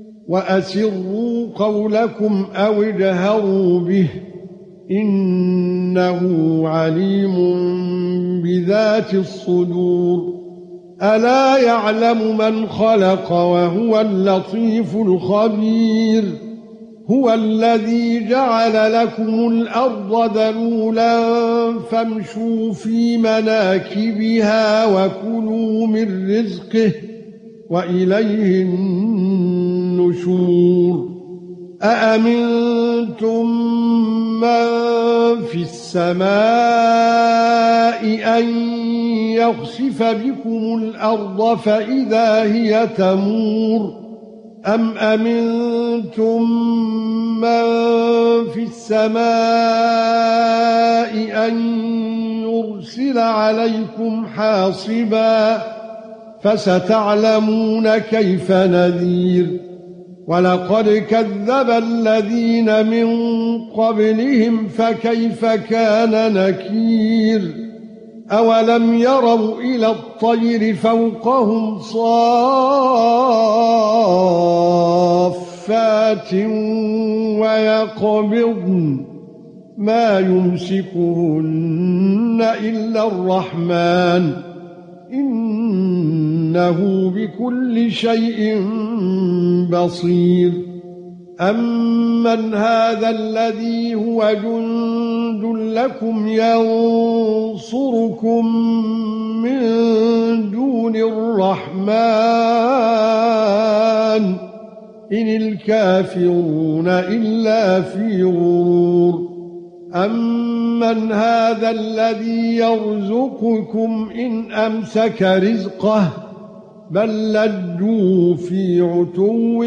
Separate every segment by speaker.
Speaker 1: وأسروا قولكم أو اجهروا به إنه عليم بذات الصدور ألا يعلم من خلق وهو اللطيف الخبير هو الذي جعل لكم الأرض ذلولا فامشوا في مناكبها وكلوا من رزقه وإليه النشور أأمنتم من في السماء أن يخسف بكم الأرض فإذا هي تمور أم أمنتم من في السماء أن يرسل عليكم حاصبا فستعلمون كيف نذير ولقد كذب الذين من قبلهم فكيف كان نكير أولم يروا إلى الطير فوقهم صافات ويقبضن ما يمسكهن إلا الرحمن إنه بكل شيء بصير أمن هذا الذي هو جند لكم ينصركم من دون الرحمن إن الكافرون إلا في غرور أمن هذا الذي يرزقكم إن أمسك رزقه بل لجوا في عتو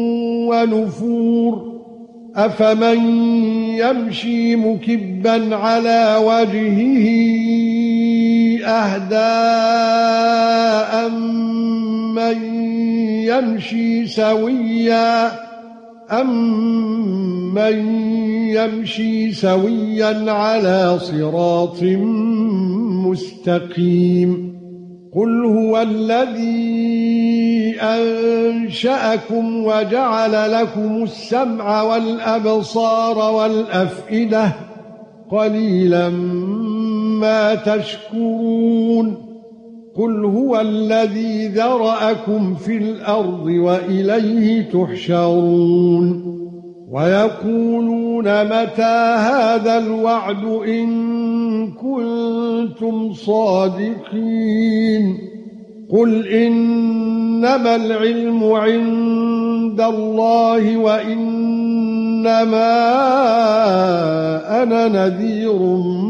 Speaker 1: ونفور أفمن يمشي مكبا على وجهه أهدى أمن يمشي سويا على صراط مستقيم قل هو الذي أنشأكم وجعل لكم السمع والأبصار والأفئدة قليلا ما تشكرون قل هو الذي ذرأكم في الأرض وإليه تحشرون ويقولون متى هذا الوعد إن كنتم صادقين قل إنما العلم عند الله وإنما أنا نذير